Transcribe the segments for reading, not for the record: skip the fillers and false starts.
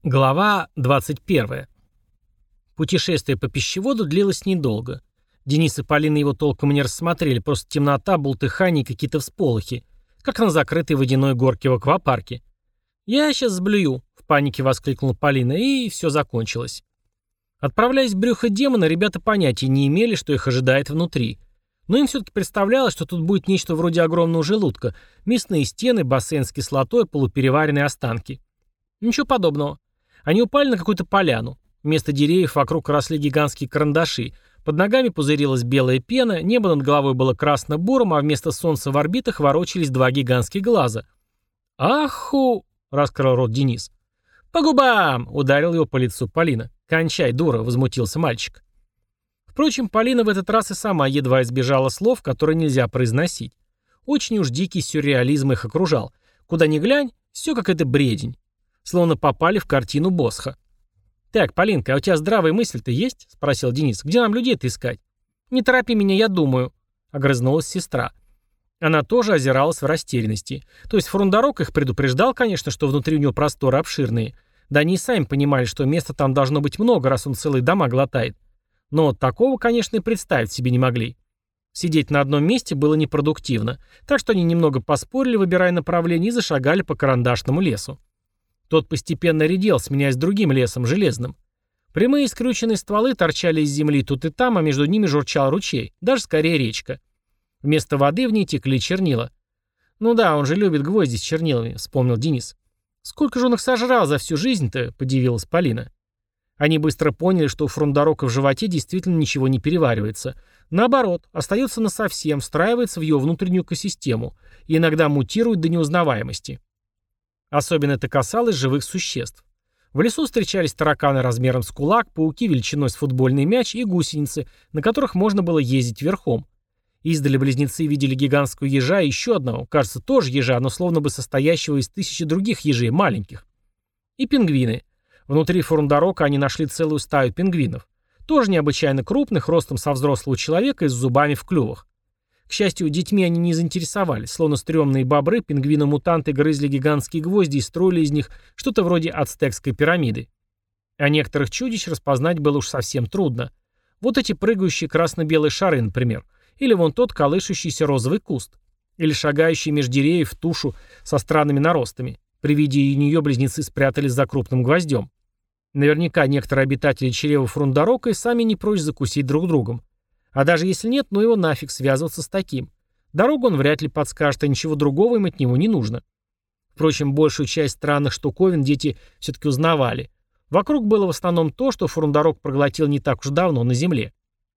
Глава 21. Путешествие по пищеводу длилось недолго. Денис и Полина его толком не рассмотрели, просто темнота, бултыхание и какие-то всполохи, как на закрытой водяной горке в аквапарке. «Я сейчас сблюю», — в панике воскликнула Полина, и все закончилось. Отправляясь в брюхо демона, ребята понятия не имели, что их ожидает внутри. Но им все-таки представлялось, что тут будет нечто вроде огромного желудка, мясные стены, бассейн с кислотой, полупереваренные останки. Ничего подобного. Они упали на какую-то поляну. Вместо деревьев вокруг росли гигантские карандаши. Под ногами пузырилась белая пена, небо над головой было красно-бурым, а вместо солнца в орбитах ворочались два гигантских глаза. «Аху!» — раскрыл рот Денис. «По губам!» — ударил его по лицу Полина. «Кончай, дура!» — возмутился мальчик. Впрочем, Полина в этот раз и сама едва избежала слов, которые нельзя произносить. Очень уж дикий сюрреализм их окружал. Куда ни глянь, все как это бредень. Словно попали в картину Босха. «Так, Полинка, а у тебя здравая мысль-то есть?» — спросил Денис. «Где нам людей-то искать?» «Не торопи меня, я думаю», — огрызнулась сестра. Она тоже озиралась в растерянности. То есть Фрундарок их предупреждал, конечно, что внутри у него просторы обширные. Да они и сами понимали, что места там должно быть много, раз он целые дома глотает. Но вот такого, конечно, и представить себе не могли. Сидеть на одном месте было непродуктивно, так что они немного поспорили, выбирая направление, и зашагали по карандашному лесу. Тот постепенно редел, сменяясь другим лесом, железным. Прямые скрюченные стволы торчали из земли тут и там, а между ними журчал ручей, даже скорее речка. Вместо воды в ней текли чернила. «Ну да, он же любит гвозди с чернилами», — вспомнил Денис. «Сколько же он их сожрал за всю жизнь-то?» — подивилась Полина. Они быстро поняли, что у Фрундарока в животе действительно ничего не переваривается. Наоборот, остается насовсем, встраивается в его внутреннюю экосистему и иногда мутирует до неузнаваемости. Особенно это касалось живых существ. В лесу встречались тараканы размером с кулак, пауки величиной с футбольный мяч и гусеницы, на которых можно было ездить верхом. Издали близнецы видели гигантского ежа и еще одного, кажется, тоже ежа, но словно бы состоящего из тысячи других ежей, маленьких. И пингвины. Внутри Фрундарока они нашли целую стаю пингвинов. Тоже необычайно крупных, ростом со взрослого человека и с зубами в клювах. К счастью, детьми они не заинтересовались, словно стрёмные бобры, пингвины-мутанты грызли гигантские гвозди и строили из них что-то вроде ацтекской пирамиды. А некоторых чудищ распознать было уж совсем трудно. Вот эти прыгающие красно-белые шары, например. Или вон тот колышущийся розовый куст. Или шагающий меж деревьев тушу со странными наростами. При виде нее близнецы спрятались за крупным гвоздем. Наверняка некоторые обитатели чрева Фрундарока и сами не прочь закусить друг другом. А даже если нет, ну его нафиг связываться с таким. Дорогу он вряд ли подскажет, а ничего другого им от него не нужно. Впрочем, большую часть странных штуковин дети все-таки узнавали. Вокруг было в основном то, что Фрундарок проглотил не так уж давно на земле.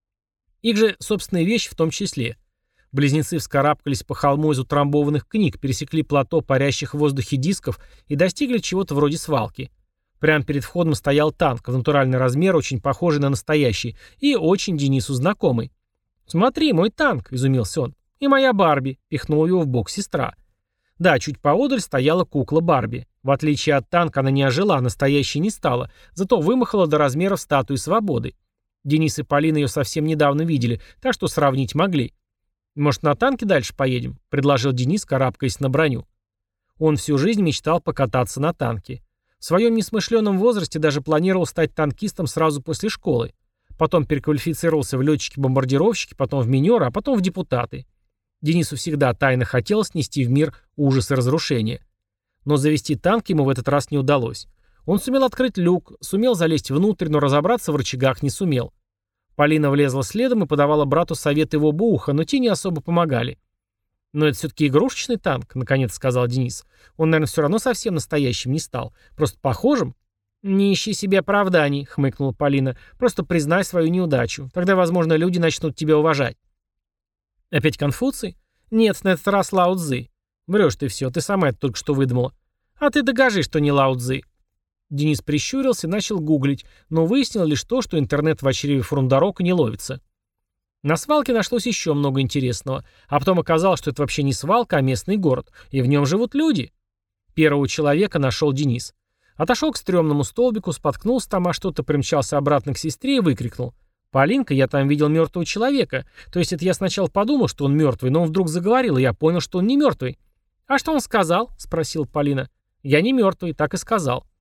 Их же собственные вещи в том числе. Близнецы вскарабкались по холму из утрамбованных книг, пересекли плато парящих в воздухе дисков и достигли чего-то вроде свалки. Прямо перед входом стоял танк, в натуральный размер, очень похожий на настоящий, и очень Денису знакомый. «Смотри, мой танк!» — изумился он. «И моя Барби!» — пихнула его в бок сестра. Да, чуть поодаль стояла кукла Барби. В отличие от танка она не ожила, настоящей не стала, зато вымахала до размеров статуи свободы. Денис и Полина ее совсем недавно видели, так что сравнить могли. «Может, на танке дальше поедем?» — предложил Денис, карабкаясь на броню. Он всю жизнь мечтал покататься на танке. В своем несмышленном возрасте даже планировал стать танкистом сразу после школы. Потом переквалифицировался в летчики-бомбардировщики, потом в минера, а потом в депутаты. Денису всегда тайно хотелось нести в мир ужас и разрушение. Но завести танк ему в этот раз не удалось. Он сумел открыть люк, сумел залезть внутрь, но разобраться в рычагах не сумел. Полина влезла следом и подавала брату советы в оба уха, но те не особо помогали. «Но это все-таки игрушечный танк», — наконец сказал Денис. «Он, наверное, все равно совсем настоящим не стал. Просто похожим». «Не ищи себе оправданий», — хмыкнула Полина. «Просто признай свою неудачу. Тогда, возможно, люди начнут тебя уважать». «Опять Конфуций?» «Нет, на этот раз Лао Цзы». «Врешь ты все, ты сама это только что выдумала». «А ты докажи, что не Лао Цзы». Денис прищурился и начал гуглить, но выяснил лишь то, что интернет в чреве Фрундарока не ловится. На свалке нашлось еще много интересного, а потом оказалось, что это вообще не свалка, а местный город, и в нем живут люди. Первого человека нашел Денис. Отошел к стрёмному столбику, споткнулся там, а что-то примчался обратно к сестре и выкрикнул: «Полинка, я там видел мертвого человека. То есть это я сначала подумал, что он мертвый, но он вдруг заговорил, и я понял, что он не мертвый». «А что он сказал?» — спросила Полина. «Я не мертвый, так и сказал».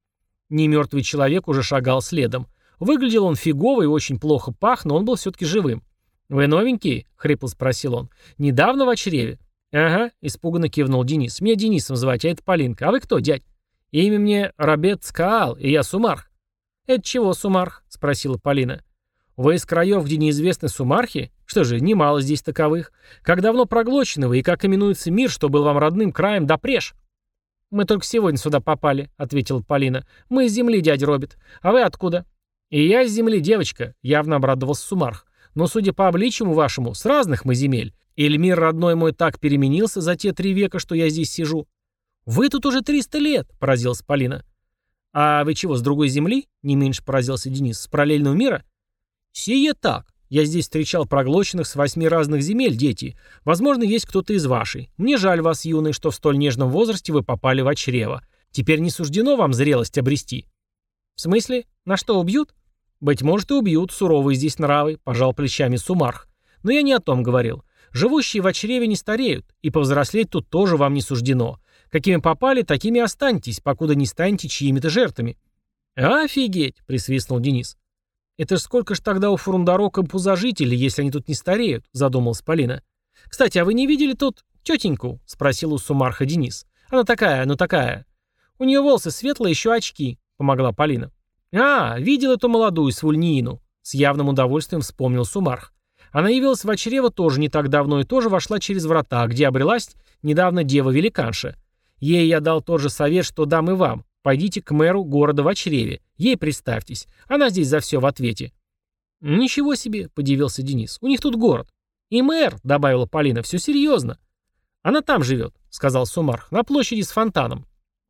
Немертвый человек уже шагал следом. Выглядел он фигово и очень плохо пах, но он был все-таки живым. «Вы новенький?» — хрипло спросил он. «Недавно в чреве?» «Ага», — испуганно кивнул Денис. «Меня Денисом звать, а это Полинка. А вы кто, дядь?» «Имя мне Рабет Скаал, и я Сумарх». «Это чего Сумарх?» — спросила Полина. «Вы из краев, где неизвестны Сумархи? Что же, немало здесь таковых. Как давно проглочены вы, и как именуется мир, что был вам родным краем допреж?» «Мы только сегодня сюда попали», — ответила Полина. «Мы из земли, дядя Робит. А вы откуда?» «И я из земли, девочка», — явно обрадовался Сумарх. «Но, судя по обличию вашему, с разных мы земель. Или мир родной мой так переменился за те 3 века, что я здесь сижу?» «Вы тут уже 300 лет», — поразилась Полина. «А вы чего, с другой земли?» — не меньше поразился Денис. «С параллельного мира?» «Сие так. Я здесь встречал проглоченных с 8 разных земель, дети. Возможно, есть кто-то из вашей. Мне жаль вас, юный, что в столь нежном возрасте вы попали в чрево. Теперь не суждено вам зрелость обрести». «В смысле? На что, убьют?» «Быть может, и убьют, суровые здесь нравы», — пожал плечами Сумарх. «Но я не о том говорил. Живущие в чреве не стареют, и повзрослеть тут тоже вам не суждено. Какими попали, такими и останетесь, покуда не станете чьими-то жертвами». «Офигеть!» — присвистнул Денис. «Это ж сколько ж тогда у Фурундарока пузожителей, если они тут не стареют?» — задумалась Полина. «Кстати, а вы не видели тут тетеньку?» — спросил у Сумарха Денис. «Она такая, ну такая. У нее волосы светлые, еще очки», — помогла Полина. «А, видел эту молодую Свульниину», — с явным удовольствием вспомнил Сумарх. «Она явилась в чрево тоже не так давно и тоже вошла через врата, где обрелась недавно дева-великанша. Ей я дал тот же совет, что дам и вам. Пойдите к мэру города в чреве. Ей представьтесь. Она здесь за все в ответе». «Ничего себе», — подивился Денис. «У них тут город». «И мэр», — добавила Полина, — «все серьезно». «Она там живет», — сказал Сумарх, — «на площади с фонтаном».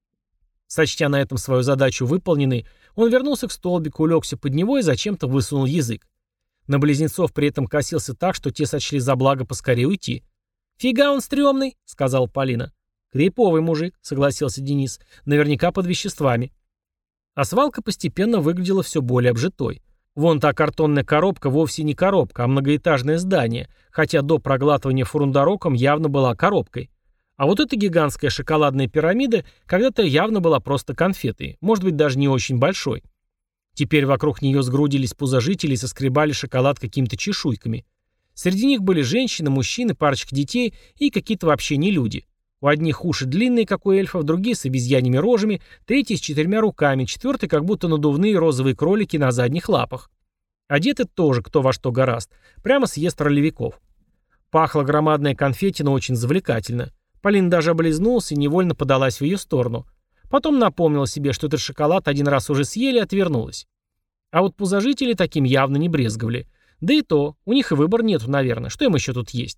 Сочтя на этом свою задачу выполненной, он вернулся к столбику, улегся под него и зачем-то высунул язык. На близнецов при этом косился так, что те сочли за благо поскорее уйти. «Фига он стрёмный», — сказала Полина. «Криповый мужик», — согласился Денис, — «наверняка под веществами». А свалка постепенно выглядела все более обжитой. Вон та картонная коробка вовсе не коробка, а многоэтажное здание, хотя до проглатывания Фурундароком явно была коробкой. А вот эта гигантская шоколадная пирамида когда-то явно была просто конфетой, может быть, даже не очень большой. Теперь вокруг нее сгрудились пузожители и соскребали шоколад какими-то чешуйками. Среди них были женщины, мужчины, парочка детей и какие-то вообще не люди. У одних уши длинные, как у эльфов, другие с обезьяньими рожами, третий с 4 руками, четвертый как будто надувные розовые кролики на задних лапах. Одеты тоже кто во что горазд, прямо съезд ролевиков. Пахла громадная конфетина очень завлекательно. Полина даже облизнулась и невольно подалась в ее сторону. Потом напомнила себе, что этот шоколад один раз уже съели, и отвернулась. А вот пузожители таким явно не брезговали. Да и то, у них и выбора нету, наверное, что им еще тут есть.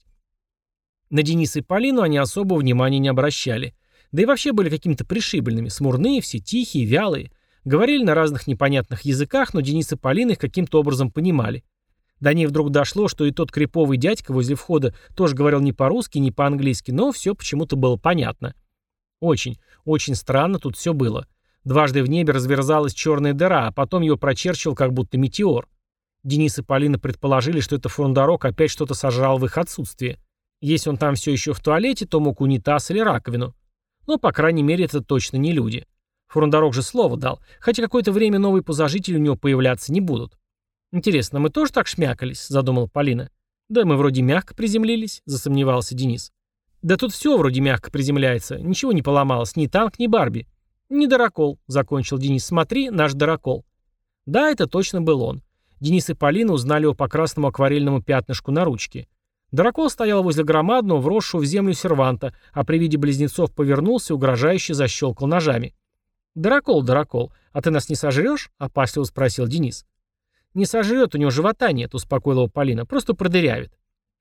На Дениса и Полину они особого внимания не обращали. Да и вообще были какими-то пришибленными, смурные, все тихие, вялые. Говорили на разных непонятных языках, но Денис и Полина их каким-то образом понимали. До ней вдруг дошло, что и тот криповый дядька возле входа тоже говорил не по-русски, не по-английски, но все почему-то было понятно. Очень, очень странно тут все было. Дважды в небе разверзалась черная дыра, а потом ее прочерчивал как будто метеор. Денис и Полина предположили, что это Фурундарок опять что-то сожрал в их отсутствие. Если он там все еще в туалете, то мог унитаз или раковину. Но, по крайней мере, это точно не люди. Фурундарок же слово дал, хотя какое-то время новые пузожители у него появляться не будут. «Интересно, мы тоже так шмякались?» — задумала Полина. «Да мы вроде мягко приземлились», — засомневался Денис. «Да тут все вроде мягко приземляется, ничего не поломалось, ни танк, ни Барби». «Не дырокол», — закончил Денис. «Смотри, наш дырокол». Да, это точно был он. Денис и Полина узнали его по красному акварельному пятнышку на ручке. Дырокол стоял возле громадного, вросшего в землю серванта, а при виде близнецов повернулся и угрожающе защелкал ножами. «Дырокол, дырокол, а ты нас не сожрешь?» — опасливо спросил Денис. «Не сожрет, у него живота нет», — успокоила его Полина, — «просто продырявит».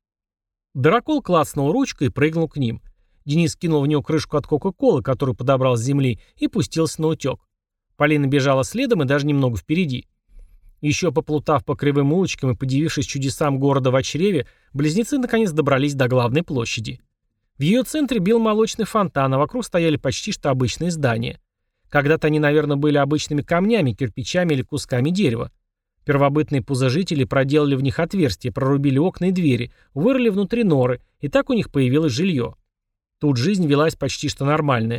Дырокол клацнул ручкой и прыгнул к ним. Денис кинул в него крышку от Кока-Колы, которую подобрал с земли, и пустился на утек. Полина бежала следом и даже немного впереди. Еще поплутав по кривым улочкам и подивившись чудесам города в чреве, близнецы наконец добрались до главной площади. В ее центре бил молочный фонтан, а вокруг стояли почти что обычные здания. Когда-то они, наверное, были обычными камнями, кирпичами или кусками дерева. Первобытные пузожители проделали в них отверстия, прорубили окна и двери, вырыли внутри норы, и так у них появилось жилье. Тут жизнь велась почти что нормальная.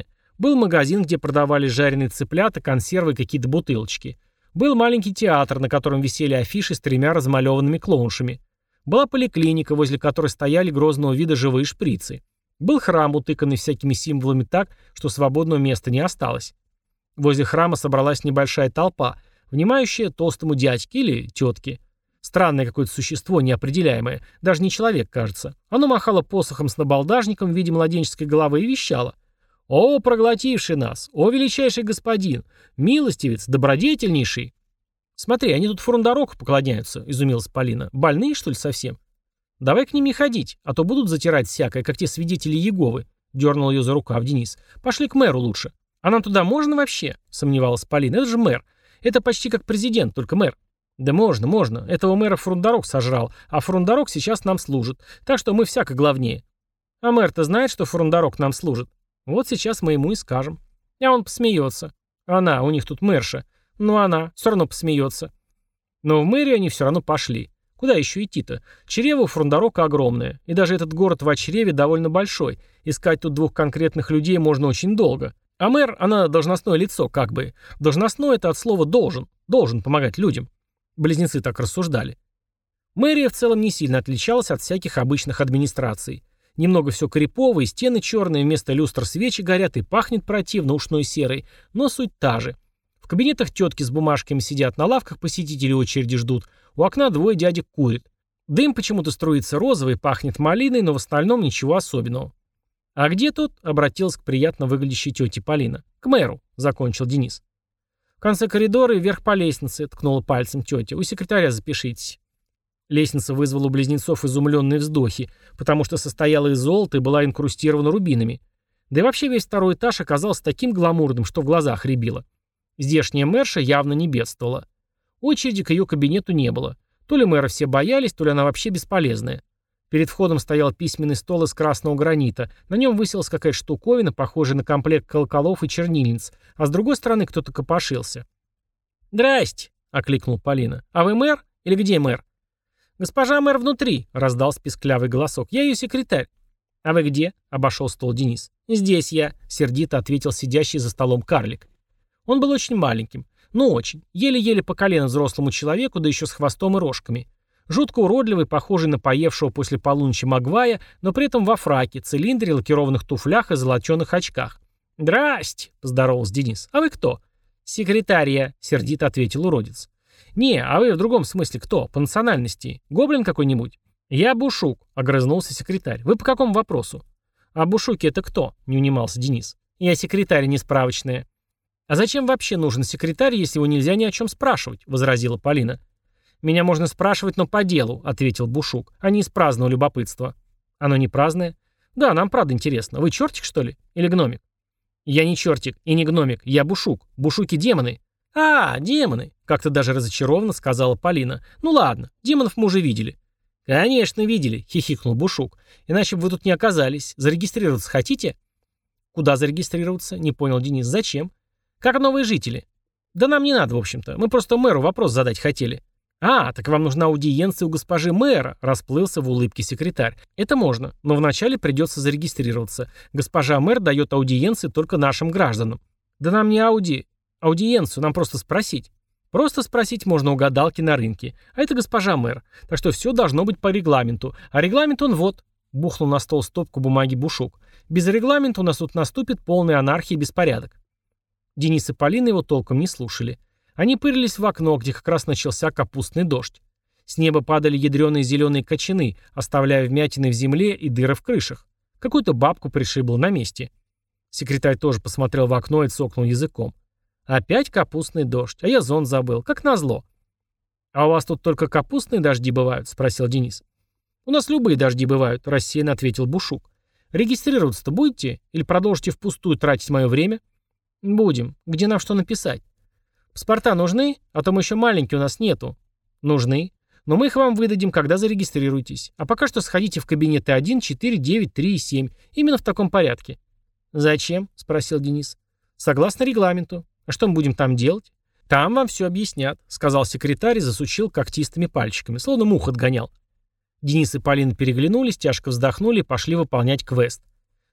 Был магазин, где продавали жареные цыплята, консервы и какие-то бутылочки. Был маленький театр, на котором висели афиши с 3 размалеванными клоуншами. Была поликлиника, возле которой стояли грозного вида живые шприцы. Был храм, утыканный всякими символами так, что свободного места не осталось. Возле храма собралась небольшая толпа, внимающая толстому дядьке или тетке. Странное какое-то существо неопределяемое, даже не человек, кажется. Оно махало посохом с набалдажником в виде младенческой головы и вещало: «О, проглотивший нас! О, величайший господин! Милостивец, добродетельнейший!» «Смотри, они тут фрундароку поклоняются», — изумилась Полина. «Больные, что ли, совсем?» «Давай к ним не ходить, а то будут затирать всякое, как те свидетели Иеговы», — дернул ее за рукав Денис. «Пошли к мэру лучше». «А нам туда можно вообще?» — сомневалась Полина. «Это же мэр. Это почти как президент, только мэр». «Да можно, можно. Этого мэра Фрундарок сожрал, а Фрундарок сейчас нам служит. Так что мы всяко главнее». «А мэр-то знает, что Фрундарок нам служит?» «Вот сейчас мы ему и скажем». А он посмеется. «Она, у них тут мэрша. Ну она, все равно посмеется». Но в мэрию они все равно пошли. Куда еще идти-то? Чрево у Фрундарока огромное. И даже этот город в чреве довольно большой. Искать тут 2 конкретных людей можно очень долго. А мэр, она должностное лицо, как бы. Должностное — это от слова «должен». Должен помогать людям. Близнецы так рассуждали. Мэрия в целом не сильно отличалась от всяких обычных администраций. Немного все крипово, и стены черные, вместо люстр свечи горят, и пахнет противно ушной серой, но суть та же. В кабинетах тетки с бумажками сидят, на лавках посетители очереди ждут, у окна 2 дядек курят. Дым почему-то струится розовый, пахнет малиной, но в остальном ничего особенного. «А где тут?» — обратилась к приятно выглядящей тете Полина. «К мэру», — закончил Денис. «В конце коридора и вверх по лестнице», — ткнула пальцем тетя. «У секретаря запишитесь». Лестница вызвала у близнецов изумленные вздохи, потому что состояла из золота и была инкрустирована рубинами. Да и вообще весь 2-й этаж оказался таким гламурным, что в глазах рябило. Здешняя мэрша явно не бедствовала. Очереди к ее кабинету не было. То ли мэра все боялись, то ли она вообще бесполезная. Перед входом стоял письменный стол из красного гранита. На нем высилась какая-то штуковина, похожая на комплект колоколов и чернильниц, а с другой стороны кто-то копошился. «Здрасте!» — окликнул Полина. «А вы мэр? Или где мэр?» «Госпожа мэр внутри!» — раздался писклявый голосок. «Я ее секретарь». «А вы где?» — обошел стол Денис. «Здесь я», — сердито ответил сидящий за столом карлик. Он был очень маленьким. Ну очень. Еле-еле по колено взрослому человеку, да еще с хвостом и рожками. Жутко уродливый, похожий на поевшего после полуночи Магвая, но при этом во фраке, цилиндре, лакированных туфлях и золоченых очках. «Здрасте!» — поздоровался Денис. «А вы кто?» «Секретарь», — сердито ответил уродец. «Не, а вы в другом смысле кто? По национальности? Гоблин какой-нибудь?» «Я Бушук», — огрызнулся секретарь. «Вы по какому вопросу?» «А Бушуки это кто?» — не унимался Денис. «Я секретарь, не справочная». «А зачем вообще нужен секретарь, если его нельзя ни о чем спрашивать?» — возразила Полина. «Меня можно спрашивать, но по делу», — ответил Бушук, — «а не из праздного любопытства». «Оно не праздное?» «Да, нам правда интересно. Вы чертик, что ли? Или гномик?» «Я не чертик и не гномик. Я Бушук. Бушуки демоны». «А, демоны!» — как-то даже разочарованно сказала Полина. «Ну ладно, демонов мы уже видели». «Конечно, видели», — хихикнул Бушук. «Иначе бы вы тут не оказались. Зарегистрироваться хотите?» «Куда зарегистрироваться?» — не понял Денис. «Зачем?» «Как новые жители». «Да нам не надо, в общем-то. Мы просто мэру вопрос задать хотели». «А, так вам нужна аудиенция у госпожи мэра», — расплылся в улыбке секретарь. «Это можно, но вначале придется зарегистрироваться. Госпожа мэр дает аудиенции только нашим гражданам». «Да нам не аудиенцию, нам просто спросить». «Просто спросить можно у гадалки на рынке. А это госпожа мэр. Так что все должно быть по регламенту. А регламент он вот», — бухнул на стол стопку бумаги Бушук. «Без регламента у нас тут наступит полная анархия и беспорядок». Денис и Полина его толком не слушали. Они пырились в окно, где как раз начался капустный дождь. С неба падали ядреные зеленые кочаны, оставляя вмятины в земле и дыры в крышах. Какую-то бабку пришибло на месте. Секретарь тоже посмотрел в окно и цокнул языком. «Опять капустный дождь, а я зонт забыл, как назло». «А у вас тут только капустные дожди бывают?» — спросил Денис. «У нас любые дожди бывают», — рассеянно ответил Бушук. «Регистрироваться-то будете? Или продолжите впустую тратить мое время?» «Будем. Где нам что написать?» «Паспорта нужны? А то мы еще маленькие, у нас нету». «Нужны. Но мы их вам выдадим, когда зарегистрируетесь. А пока что сходите в кабинеты 1, 4, 9, 3 и 7. Именно в таком порядке». «Зачем?» — спросил Денис. «Согласно регламенту. А что мы будем там делать?» «Там вам все объяснят», — сказал секретарь и засучил когтистыми пальчиками, словно мух отгонял. Денис и Полина переглянулись, тяжко вздохнули и пошли выполнять квест.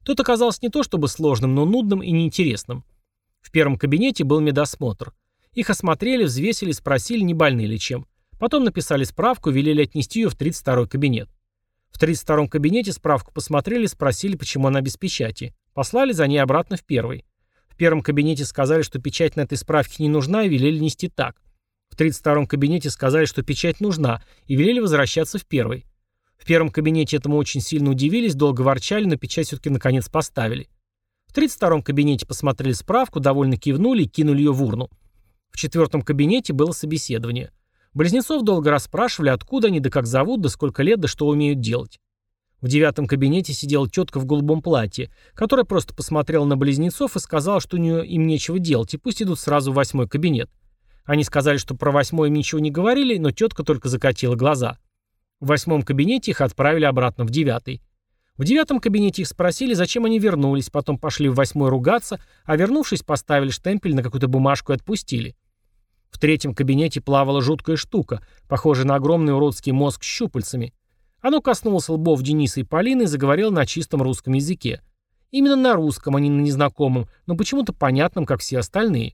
Тот оказался не то чтобы сложным, но нудным и неинтересным. В первом кабинете был медосмотр. Их осмотрели, взвесили, спросили, не больны ли чем. Потом написали справку, велели отнести ее в 32-й кабинет. В 32-м кабинете справку посмотрели, спросили, почему она без печати. Послали за ней обратно в первый. В первом кабинете сказали, что печать на этой справке не нужна, и велели нести так. В 32-м кабинете сказали, что печать нужна, и велели возвращаться в первый. В первом кабинете этому очень сильно удивились, долго ворчали, но печать все-таки наконец поставили. В 32-м кабинете посмотрели справку, довольно кивнули и кинули ее в урну. В 4-м кабинете было собеседование. Близнецов долго расспрашивали, откуда они, да как зовут, да сколько лет, да что умеют делать. В 9-м кабинете сидела тетка в голубом платье, которая просто посмотрела на близнецов и сказала, что у нее им нечего делать, и пусть идут сразу в 8-й кабинет. Они сказали, что про 8-й им ничего не говорили, но тетка только закатила глаза. В 8-м кабинете их отправили обратно в 9-й. В 9-м кабинете их спросили, зачем они вернулись, потом пошли в 8-й ругаться, а вернувшись, поставили штемпель на какую-то бумажку и отпустили. В 3-м кабинете плавала жуткая штука, похожая на огромный уродский мозг с щупальцами. Оно коснулось лбов Дениса и Полины и заговорило на чистом русском языке. Именно на русском, а не на незнакомом, но почему-то понятном, как все остальные.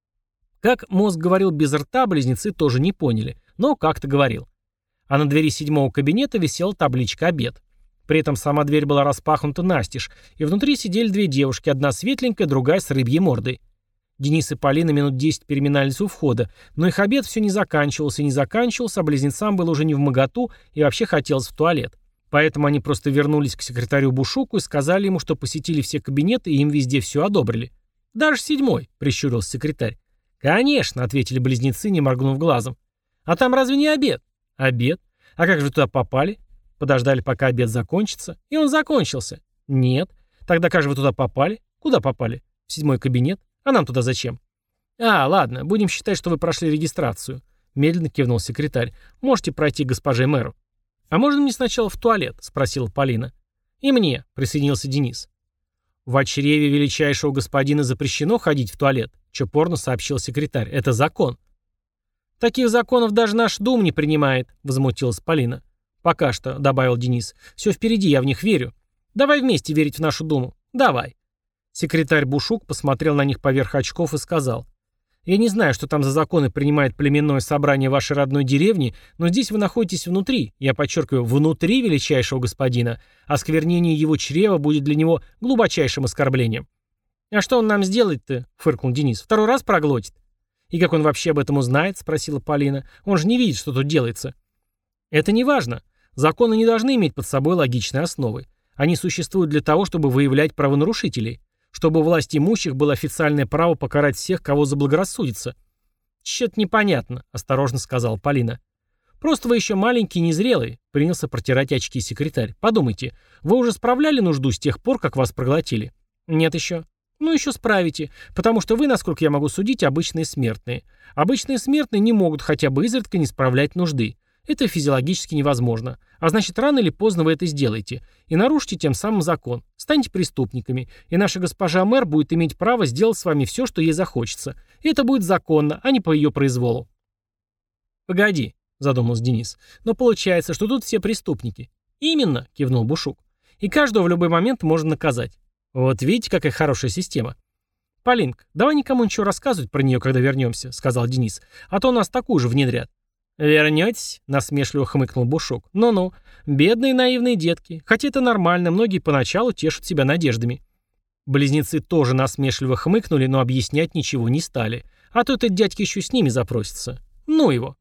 Как мозг говорил без рта, близнецы тоже не поняли, но как-то говорил. А на двери 7-го кабинета висела табличка «Обед». При этом сама дверь была распахнута настежь, и внутри сидели две девушки, одна светленькая, другая с рыбьей мордой. Денис и Полина минут 10 переминались у входа, но их обед все не заканчивался и не заканчивался, а близнецам было уже невмоготу и вообще хотелось в туалет. Поэтому они просто вернулись к секретарю Бушуку и сказали ему, что посетили все кабинеты и им везде все одобрили. «Даже 7-й», — прищурился секретарь. «Конечно», — ответили близнецы, не моргнув глазом. «А там разве не обед?» «Обед? А как же туда попали?» «Подождали, пока обед закончится». «И он закончился». «Нет». «Тогда как же вы туда попали?» «Куда попали?» «В 7-й кабинет». «А нам туда зачем?» «А, ладно, будем считать, что вы прошли регистрацию», — медленно кивнул секретарь. «Можете пройти к госпоже мэру». «А можно мне сначала в туалет?» — спросила Полина. «И мне», — присоединился Денис. «В чреве величайшего господина запрещено ходить в туалет», — чопорно сообщил секретарь. «Это закон». «Таких законов даже наш Дум не принимает», — возмутилась Полина. «Пока что», — добавил Денис. «Все впереди, я в них верю. Давай вместе верить в нашу Думу. Давай». Секретарь Бушук посмотрел на них поверх очков и сказал: «Я не знаю, что там за законы принимает племенное собрание вашей родной деревни, но здесь вы находитесь внутри, я подчеркиваю, внутри величайшего господина, осквернение его чрева будет для него глубочайшим оскорблением». «А что он нам сделает-то?» — фыркнул Денис. «Второй раз проглотит». «И как он вообще об этом узнает?» — спросила Полина. «Он же не видит, что тут делается». «Это не важно. Законы не должны иметь под собой логичной основы. Они существуют для того, чтобы выявлять правонарушителей. Чтобы у власть имущих было официальное право покарать всех, кого заблагорассудится». «Чё-то непонятно», — осторожно сказала Полина. «Просто вы еще маленький и незрелый», — принялся протирать очки секретарь. «Подумайте, вы уже справляли нужду с тех пор, как вас проглотили?» «Нет еще». «Ну, еще справите, потому что вы, насколько я могу судить, обычные смертные. Обычные смертные не могут хотя бы изредка не справлять нужды. Это физиологически невозможно. А значит, рано или поздно вы это сделаете. И нарушите тем самым закон. Станете преступниками. И наша госпожа мэр будет иметь право сделать с вами все, что ей захочется. И это будет законно, а не по ее произволу». «Погоди», — задумался Денис. «Но получается, что тут все преступники». «Именно», — кивнул Бушук. «И каждого в любой момент можно наказать». «Вот видите, какая хорошая система». «Полинка, давай никому ничего рассказывать про нее, когда вернемся», — сказал Денис. «А то у нас такую же внедрят». «Вернетесь?» — насмешливо хмыкнул Бушук. «Ну-ну, бедные наивные детки. Хотя это нормально, многие поначалу тешат себя надеждами». Близнецы тоже насмешливо хмыкнули, но объяснять ничего не стали. А то этот дядька еще с ними запросится. Ну его.